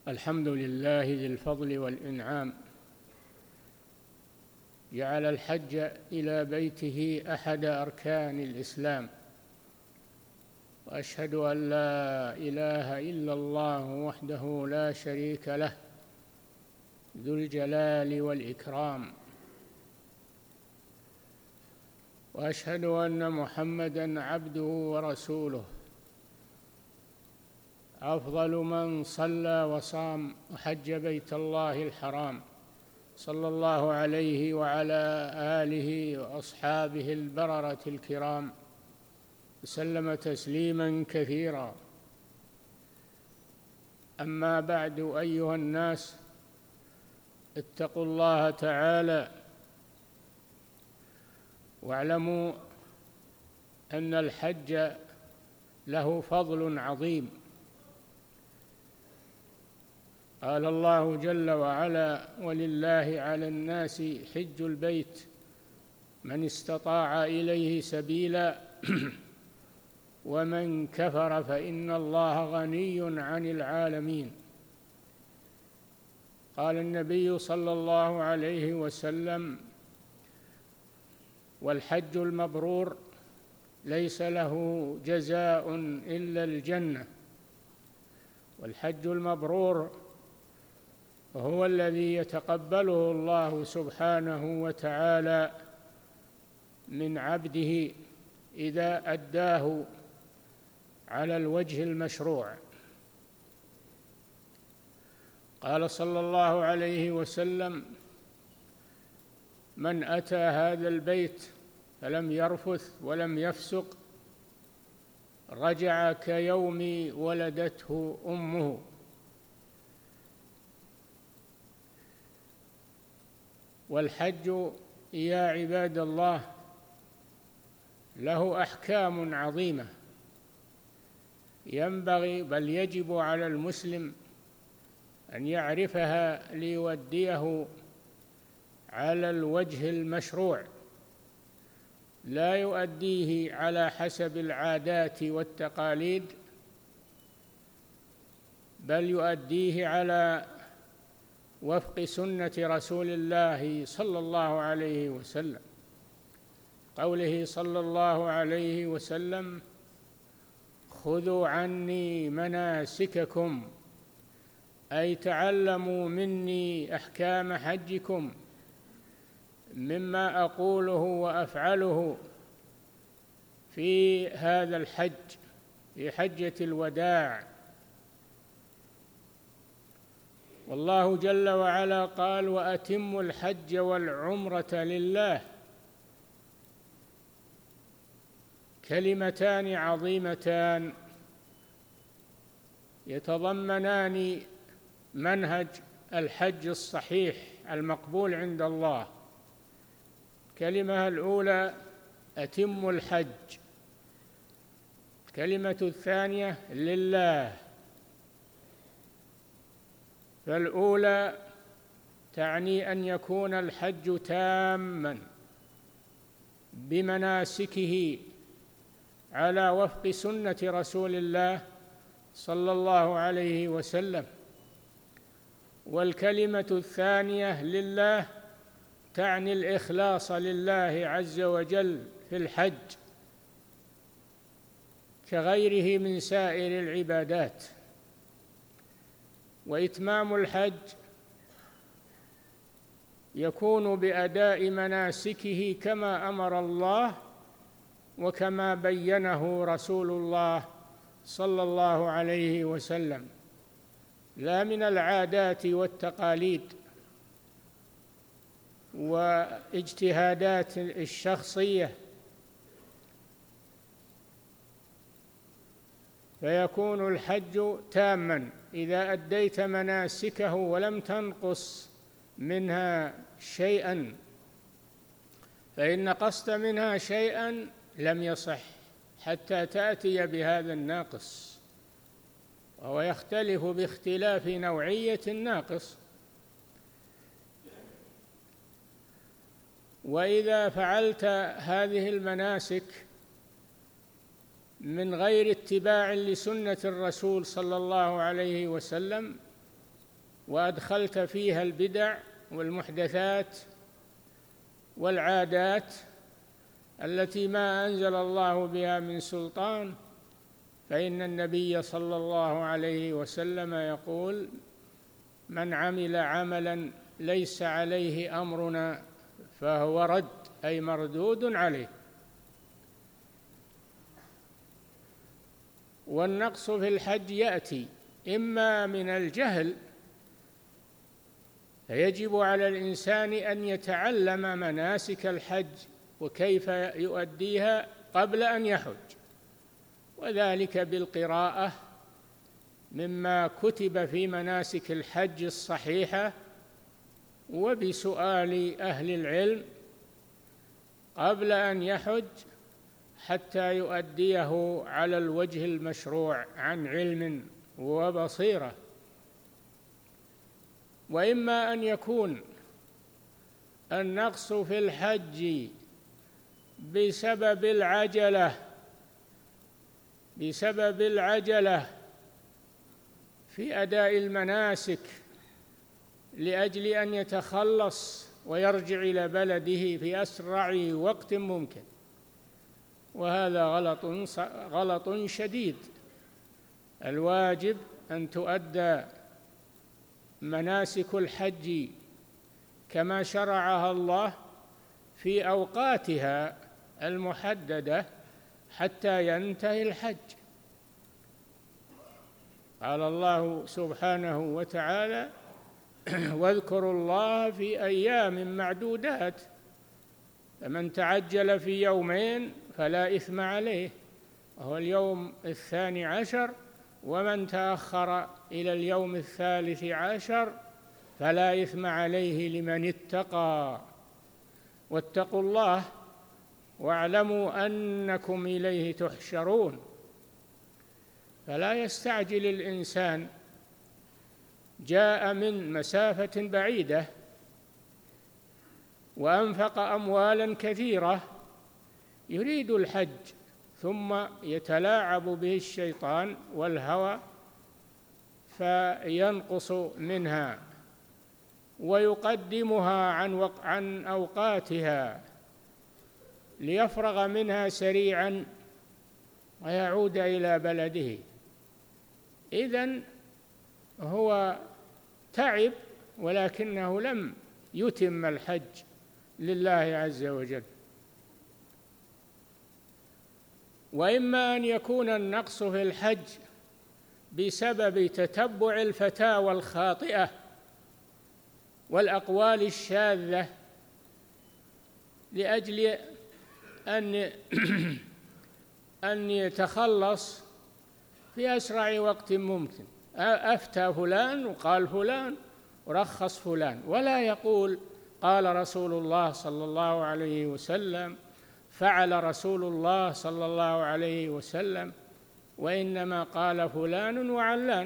الحمد لله ذي الفضل والإنعام، جعل الحج إلى بيته أحد أركان الإسلام، وأشهد أن لا إله إلا الله وحده لا شريك له ذو الجلال والإكرام، وأشهد أن محمدًا عبده ورسوله، أفضل من صلى وصام وحج بيت الله الحرام، صلى الله عليه وعلى آله وأصحابه البررة الكرام، وسلم تسليمًا كثيرا. أما بعد، أيها الناس، اتقوا الله تعالى واعلموا أن الحج له فضل عظيم. قال الله جل وعلا: ولله على الناس حج البيت من استطاع إليه سبيلا ومن كفر فإن الله غني عن العالمين. قال النبي صلى الله عليه وسلم: والحج المبرور ليس له جزاء إلا الجنة. والحج المبرور وهو الذي يتقبله الله سبحانه وتعالى من عبده إذا أداه على الوجه المشروع. قال صلى الله عليه وسلم: من أتى هذا البيت فلم يرفث ولم يفسق رجع كيوم ولدته أمه. والحج يا عباد الله له أحكام عظيمة، ينبغي بل يجب على المسلم أن يعرفها ليوديه على الوجه المشروع، لا يؤديه على حسب العادات والتقاليد، بل يؤديه على وفق سنة رسول الله صلى الله عليه وسلم. قوله صلى الله عليه وسلم: خذوا عني مناسككم، أي تعلموا مني أحكام حجكم مما أقوله وأفعله في هذا الحج، في حجة الوداع. والله جل وعلا قال: وأتموا الحج والعمرة لله. كلمتان عظيمتان يتضمنان منهج الحج الصحيح المقبول عند الله. الكلمة الأولى: أتموا الحج. الكلمة الثانية: لله. فالأولى تعني أن يكون الحج تاماً بمناسكه على وفق سنة رسول الله صلى الله عليه وسلم. والكلمة الثانية: لله، تعني الإخلاص لله عز وجل في الحج كغيره من سائر العبادات. وإتمام الحج يكون بأداء مناسكه كما أمر الله وكما بينه رسول الله صلى الله عليه وسلم، لا من العادات والتقاليد واجتهادات الشخصية. فيكون الحج تاماً إذا أديت مناسكه ولم تنقص منها شيئاً، فإن نقصت منها شيئاً لم يصح حتى تأتي بهذا الناقص، وهو يختلف باختلاف نوعية الناقص. وإذا فعلت هذه المناسك من غير اتباع لسنة الرسول صلى الله عليه وسلم وأدخلت فيها البدع والمحدثات والعادات التي ما أنزل الله بها من سلطان، فإن النبي صلى الله عليه وسلم يقول: من عمل عملا ليس عليه أمرنا فهو رد، أي مردود عليه. والنقص في الحج يأتي إما من الجهل، فيجب على الإنسان أن يتعلم مناسك الحج وكيف يؤديها قبل أن يحج، وذلك بالقراءة مما كتب في مناسك الحج الصحيحة، وبسؤال أهل العلم قبل أن يحج حتى يؤديه على الوجه المشروع عن علم وبصيرة. وإما أن يكون النقص في الحج بسبب العجلة في أداء المناسك لأجل أن يتخلص ويرجع إلى بلده في أسرع وقت ممكن، وهذا غلط شديد. الواجب أن تؤدى مناسك الحج كما شرعها الله في أوقاتها المحددة حتى ينتهي الحج. قال الله سبحانه وتعالى: واذكروا الله في أيام معدودات، فمن تعجل في يومين فلا إثم عليه، وهو اليوم 12، ومن تأخر إلى اليوم 13 فلا إثم عليه لمن اتقى، واتقوا الله واعلموا أنكم إليه تحشرون. فلا يستعجل الإنسان، جاء من مسافة بعيدة وأنفق أموالا كثيرة يريد الحج، ثم يتلاعب به الشيطان والهوى فينقص منها ويقدمها عن أوقاتها ليفرغ منها سريعا ويعود إلى بلده. إذن هو تعب ولكنه لم يتم الحج لله عز وجل. وإما أن يكون النقص في الحج بسبب تتبع الفتاوى الخاطئة والأقوال الشاذة لأجل أن يتخلص في أسرع وقت ممكن. أفتى فلان وقال فلان ورخص فلان، ولا يقول قال رسول الله صلى الله عليه وسلم، فعل رسول الله صلى الله عليه وسلم، وإنما قال فلان وعلان،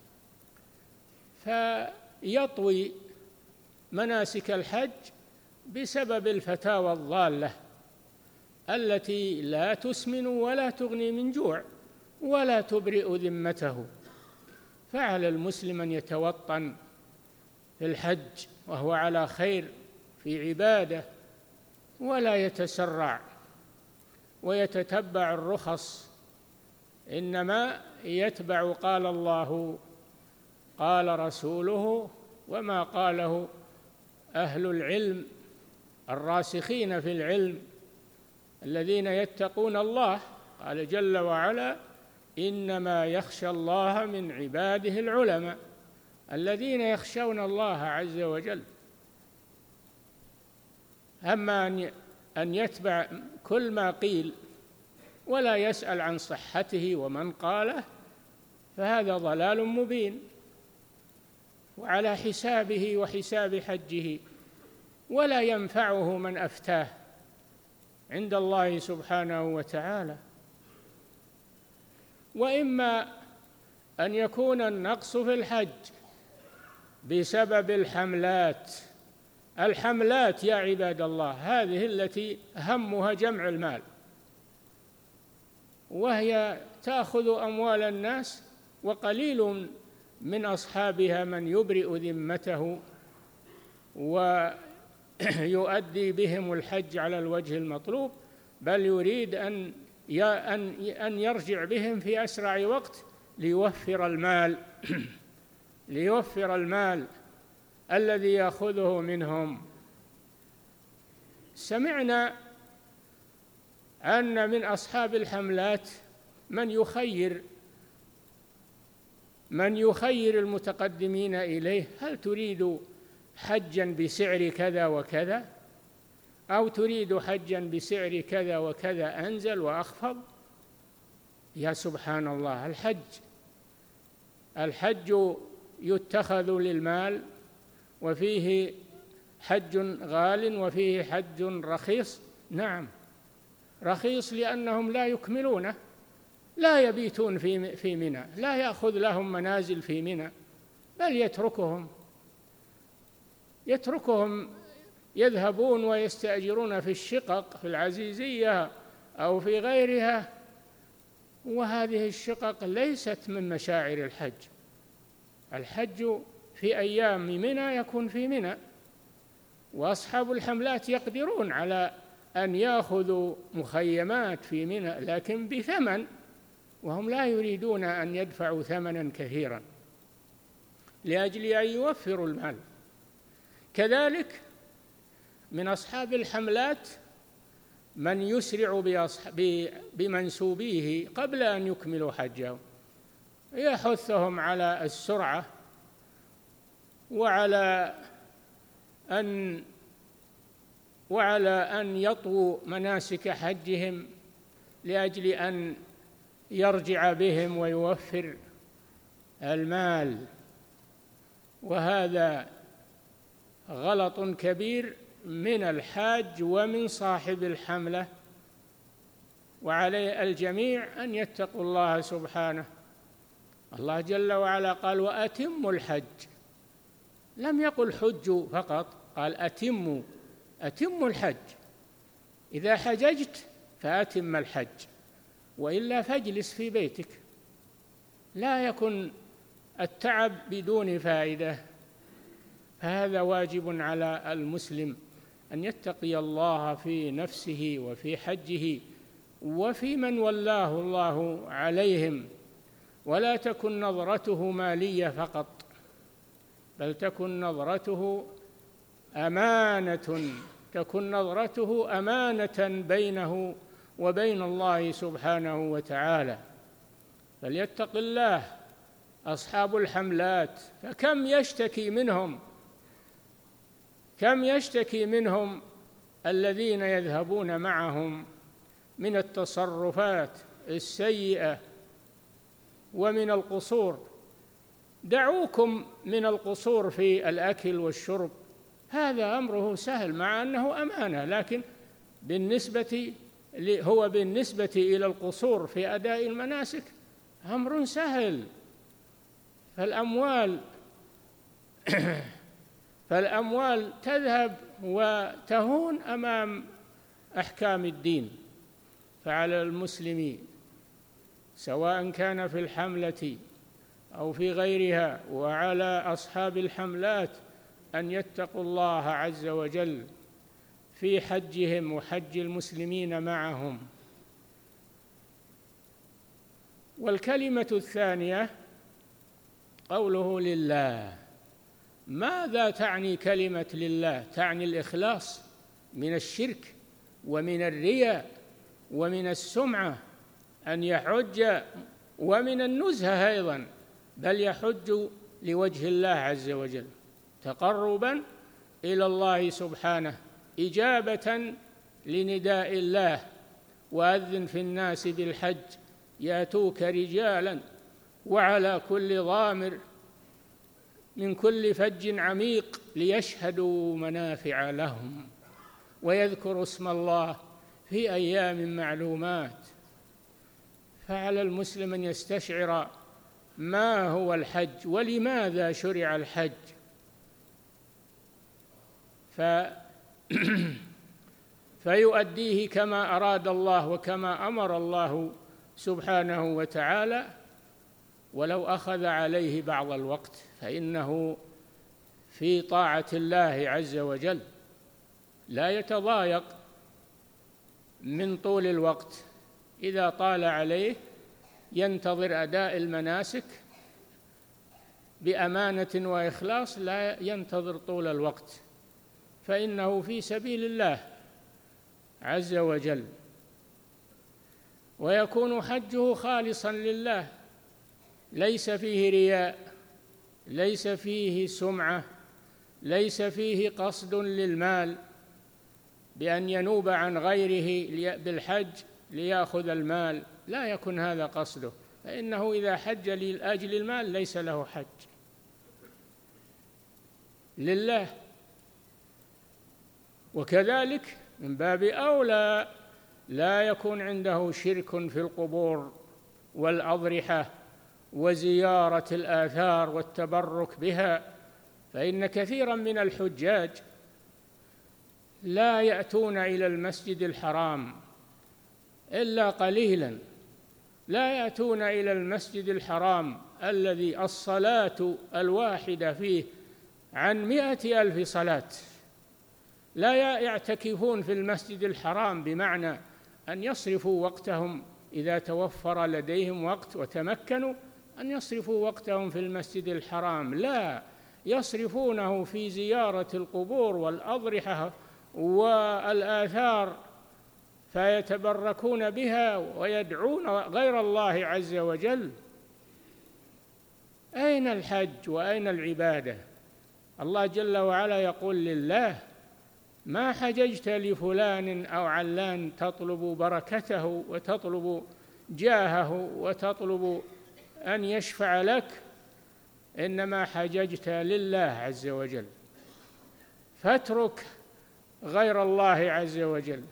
فيطوي مناسك الحج بسبب الفتاوى الضالة التي لا تسمن ولا تغني من جوع ولا تبرئ ذمته. فعلى المسلم أن يتوطن في الحج وهو على خير في عبادة، ولا يتسرع ويتتبع الرخص، إنما يتبع قال الله قال رسوله وما قاله أهل العلم الراسخين في العلم الذين يتقون الله. قال جل وعلا: إنما يخشى الله من عباده العلماء، الذين يخشون الله عز وجل. أما أن يتبع كل ما قيل ولا يسأل عن صحته ومن قاله فهذا ضلال مبين، وعلى حسابه وحساب حجه، ولا ينفعه من أفتاه عند الله سبحانه وتعالى. وإما أن يكون النقص في الحج بسبب الحملات يا عباد الله، هذه التي همها جمع المال، وهي تأخذ أموال الناس وقليل من أصحابها من يبرئ ذمته ويؤدي بهم الحج على الوجه المطلوب، بل يريد أن يرجع بهم في أسرع وقت ليوفر المال ليوفر المال الذي يأخذه منهم. سمعنا أن من أصحاب الحملات من يخير المتقدمين إليه: هل تريد حجا بسعر كذا وكذا، أو تريد حجا بسعر كذا وكذا أنزل وأخفض؟ يا سبحان الله، الحج يتخذ للمال، وفيه حج غال وفيه حج رخيص. نعم، رخيص لأنهم لا يكملونه، لا يبيتون في منى، لا يأخذ لهم منازل في منى، بل يتركهم يذهبون ويستأجرون في الشقق في العزيزية أو في غيرها، وهذه الشقق ليست من مشاعر الحج. الحج في أيام منى يكون في منى، وأصحاب الحملات يقدرون على أن يأخذوا مخيمات في منى لكن بثمن، وهم لا يريدون أن يدفعوا ثمنا كثيرا لأجل أن يوفروا المال. كذلك من أصحاب الحملات من يسرع بمنسوبيه قبل أن يكملوا حجهم، يحثهم على السرعة وعلى أن يطووا مناسك حجهم لأجل أن يرجع بهم ويوفر المال. وهذا غلط كبير من الحاج ومن صاحب الحملة، وعلى الجميع أن يتقوا الله سبحانه. الله جل وعلا قال: وأتموا الحج، لم يقل حجوا فقط، قال أتموا الحج. إذا حججت فأتم الحج، وإلا فاجلس في بيتك، لا يكن التعب بدون فائدة. فهذا واجب على المسلم أن يتقي الله في نفسه وفي حجه وفي من ولاه الله عليهم، ولا تكن نظرته مالية فقط، بل تكن نظرته أمانة بينه وبين الله سبحانه وتعالى. فليتق الله أصحاب الحملات، فكم يشتكي منهم الذين يذهبون معهم من التصرفات السيئة ومن القصور. دعوكم من القصور في الأكل والشرب، هذا أمره سهل مع أنه أمانة، لكن بالنسبة إلى القصور في أداء المناسك أمر سهل. فالأموال تذهب وتهون أمام أحكام الدين. فعلى المسلمين سواء كان في الحملة أو في غيرها، وعلى أصحاب الحملات أن يتقوا الله عز وجل في حجهم وحج المسلمين معهم. والكلمة الثانية قوله لله. ماذا تعني كلمة لله؟ تعني الإخلاص من الشرك ومن الرياء ومن السمعة، أن يحج، ومن النزهة أيضا، بل يحج لوجه الله عز وجل تقربا إلى الله سبحانه، إجابة لنداء الله: وأذن في الناس بالحج يأتوك رجالا وعلى كل ضامر من كل فج عميق ليشهدوا منافع لهم ويذكروا اسم الله في أيام معلومات. فعلى المسلم أن يستشعر ما هو الحج ولماذا شرع الحج، فيؤديه كما أراد الله وكما أمر الله سبحانه وتعالى، ولو أخذ عليه بعض الوقت، فإنه في طاعة الله عز وجل لا يتضايق من طول الوقت. إذا طال عليه ينتظر أداء المناسك بأمانة وإخلاص، لا ينتظر طول الوقت، فإنه في سبيل الله عز وجل. ويكون حجه خالصا لله، ليس فيه رياء، ليس فيه سمعة، ليس فيه قصد للمال بأن ينوب عن غيره بالحج ليأخذ المال، لا يكن هذا قصده، فإنه إذا حج لأجل المال ليس له حج لله. وكذلك من باب أولى لا يكون عنده شرك في القبور والأضرحة وزيارة الآثار والتبرك بها، فإن كثيرا من الحجاج لا يأتون إلى المسجد الحرام إلا قليلا، لا يأتون إلى المسجد الحرام الذي الصلاة الواحدة فيه عن 100,000 صلاة، لا يعتكفون في المسجد الحرام بمعنى أن يصرفوا وقتهم إذا توفر لديهم وقت وتمكنوا أن يصرفوا وقتهم في المسجد الحرام، لا، يصرفونه في زيارة القبور والأضرحة والآثار، فيتبركون بها ويدعون غير الله عز وجل. أين الحج وأين العبادة؟ الله جل وعلا يقول لله: ما حججت لفلان أو علان تطلب بركته وتطلب جاهه وتطلب أن يشفع لك، إنما حججت لله عز وجل، فاترك غير الله عز وجل.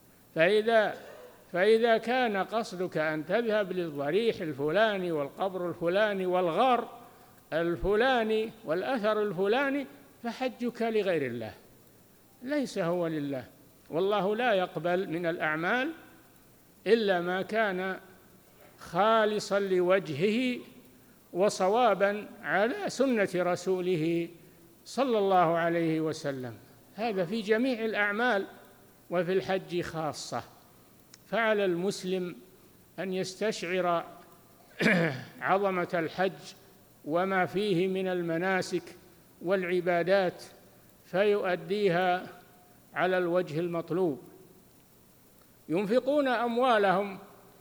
فإذا كان قصدك أن تذهب للضريح الفلاني والقبر الفلاني والغار الفلاني والأثر الفلاني، فحجك لغير الله، ليس هو لله. والله لا يقبل من الأعمال إلا ما كان خالصا لوجهه وصوابا على سنة رسوله صلى الله عليه وسلم، هذا في جميع الأعمال وفي الحج خاصة. فعلى المسلم أن يستشعر عظمة الحج وما فيه من المناسك والعبادات فيؤديها على الوجه المطلوب. ينفقون أموالهم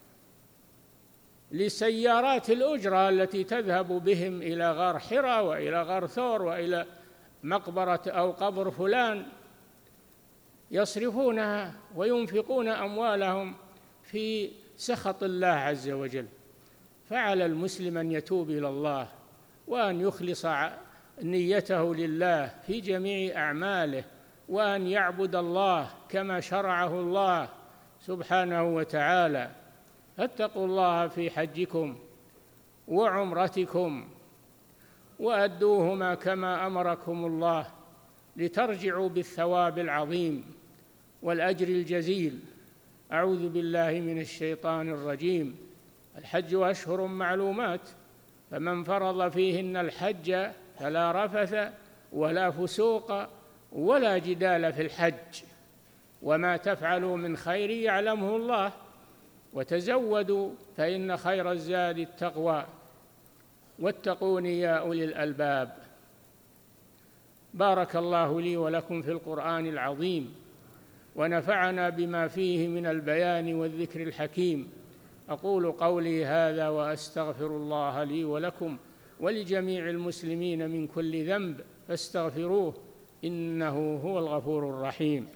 لسيارات الأجرة التي تذهب بهم إلى غار حراء وإلى غار ثور وإلى مقبرة أو قبر فلان، يصرفونها وينفقون أموالهم في سخط الله عز وجل. فعلى المسلم أن يتوب إلى الله وأن يخلص نيته لله في جميع أعماله، وأن يعبد الله كما شرعه الله سبحانه وتعالى. فاتقوا الله في حجكم وعمرتكم وأدوهما كما أمركم الله لترجعوا بالثواب العظيم والأجر الجزيل. أعوذ بالله من الشيطان الرجيم. الحج أشهر معلومات، فمن فرض فيهن الحج فلا رفث ولا فسوق ولا جدال في الحج، وما تفعلوا من خير يعلمه الله، وتزودوا فإن خير الزاد التقوى، واتقون يا أولي الألباب. بارك الله لي ولكم في القرآن العظيم، ونفعنا بما فيه من البيان والذكر الحكيم. أقول قولي هذا وأستغفر الله لي ولكم ولجميع المسلمين من كل ذنب فاستغفروه إنه هو الغفور الرحيم.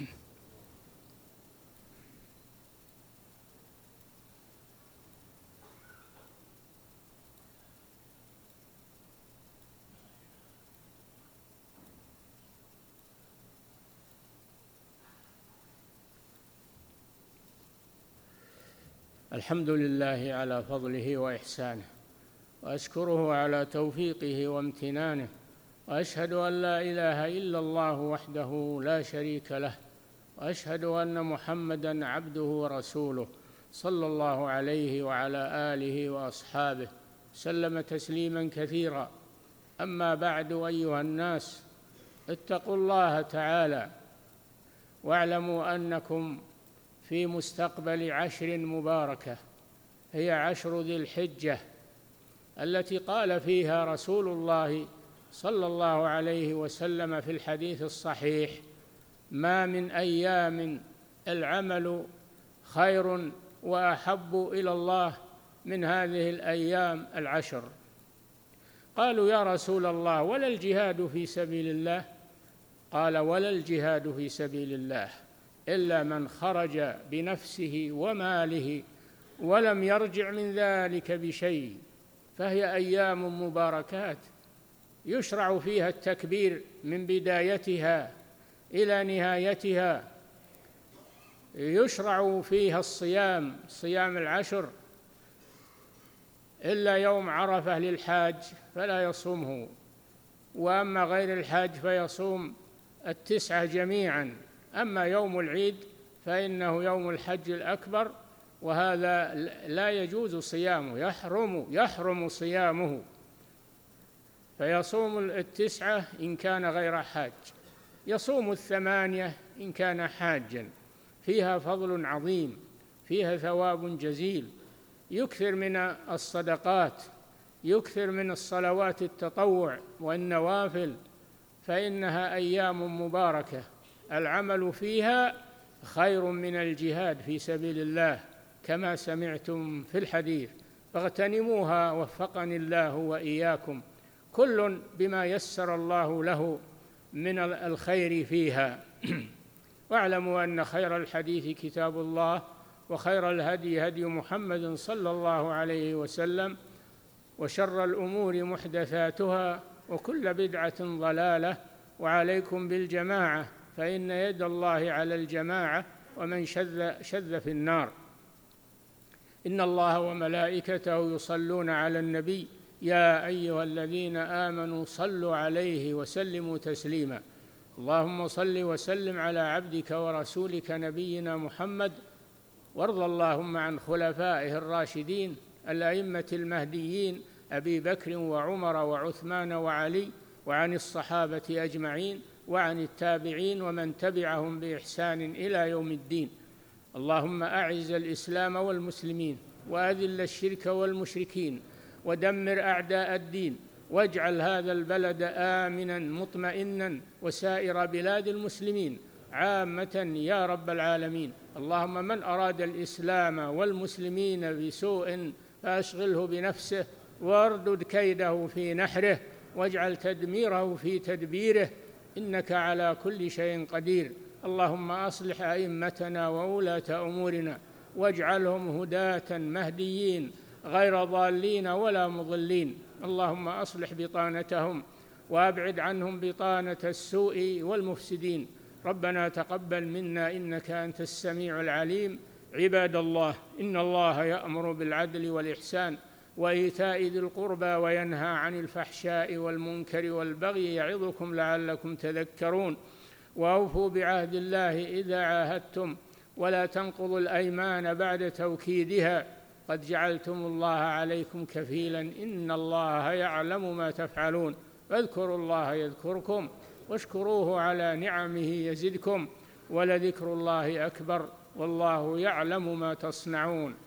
الحمد لله على فضله وإحسانه، وأشكره على توفيقه وامتنانه، وأشهد أن لا إله إلا الله وحده لا شريك له، وأشهد أن محمدًا عبده ورسوله صلى الله عليه وعلى آله وأصحابه. سلم تسليما كثيرا. أما بعد، أيها الناس، اتقوا الله تعالى واعلموا أنكم في مستقبل عشر مباركة، هي عشر ذي الحجة التي قال فيها رسول الله صلى الله عليه وسلم في الحديث الصحيح: ما من أيام العمل خير وأحب إلى الله من هذه الأيام العشر. قالوا: يا رسول الله، ولا الجهاد في سبيل الله؟ قال: ولا الجهاد في سبيل الله إلا من خرج بنفسه وماله ولم يرجع من ذلك بشيء، فهي أيام مباركات يشرع فيها التكبير من بدايتها إلى نهايتها، يشرع فيها صيام العشر، إلا يوم عرفة للحاج فلا يصومه، وأما غير الحاج فيصوم التسعة جميعا. أما يوم العيد فإنه يوم الحج الأكبر، وهذا لا يجوز صيامه، يحرم صيامه، فيصوم التسعة إن كان غير حاج، يصوم الثمانية إن كان حاجا. فيها فضل عظيم، فيها ثواب جزيل، يكثر من الصدقات، يكثر من الصلوات التطوع والنوافل، فإنها أيام مباركة العمل فيها خير من الجهاد في سبيل الله كما سمعتم في الحديث، فاغتنموها وفقني الله وإياكم، كل بما يسر الله له من الخير فيها. واعلموا أن خير الحديث كتاب الله، وخير الهدي هدي محمد صلى الله عليه وسلم، وشر الأمور محدثاتها، وكل بدعة ضلالة، وعليكم بالجماعة، فإن يد الله على الجماعة، ومن شذ في النار. إن الله وملائكته يصلون على النبي، يا أيها الذين آمنوا صلوا عليه وسلموا تسليما. اللهم صل وسلم على عبدك ورسولك نبينا محمد، وارض اللهم عن خلفائه الراشدين الأئمة المهديين أبي بكر وعمر وعثمان وعلي، وعن الصحابة أجمعين، وعن التابعين ومن تبعهم بإحسان إلى يوم الدين. اللهم أعز الإسلام والمسلمين، وأذل الشرك والمشركين، ودمر أعداء الدين، واجعل هذا البلد آمنا مطمئنا، وسائر بلاد المسلمين عامة يا رب العالمين. اللهم من أراد الإسلام والمسلمين بسوء فأشغله بنفسه، واردد كيده في نحره، واجعل تدميره في تدبيره، إنك على كل شيء قدير. اللهم أصلح أئمتنا وولاة أمورنا، واجعلهم هداة مهديين غير ضالين ولا مضلين. اللهم أصلح بطانتهم، وأبعد عنهم بطانة السوء والمفسدين. ربنا تقبل منا إنك أنت السميع العليم. عباد الله، إن الله يأمر بالعدل والإحسان وإيتاء ذي القربى، وينهى عن الفحشاء والمنكر والبغي، يعظكم لعلكم تذكرون. وأوفوا بعهد الله إذا عاهدتم، ولا تنقضوا الأيمان بعد توكيدها، قد جعلتم الله عليكم كفيلا، إن الله يعلم ما تفعلون. فاذكروا الله يذكركم، واشكروه على نعمه يزدكم، ولذكر الله أكبر، والله يعلم ما تصنعون.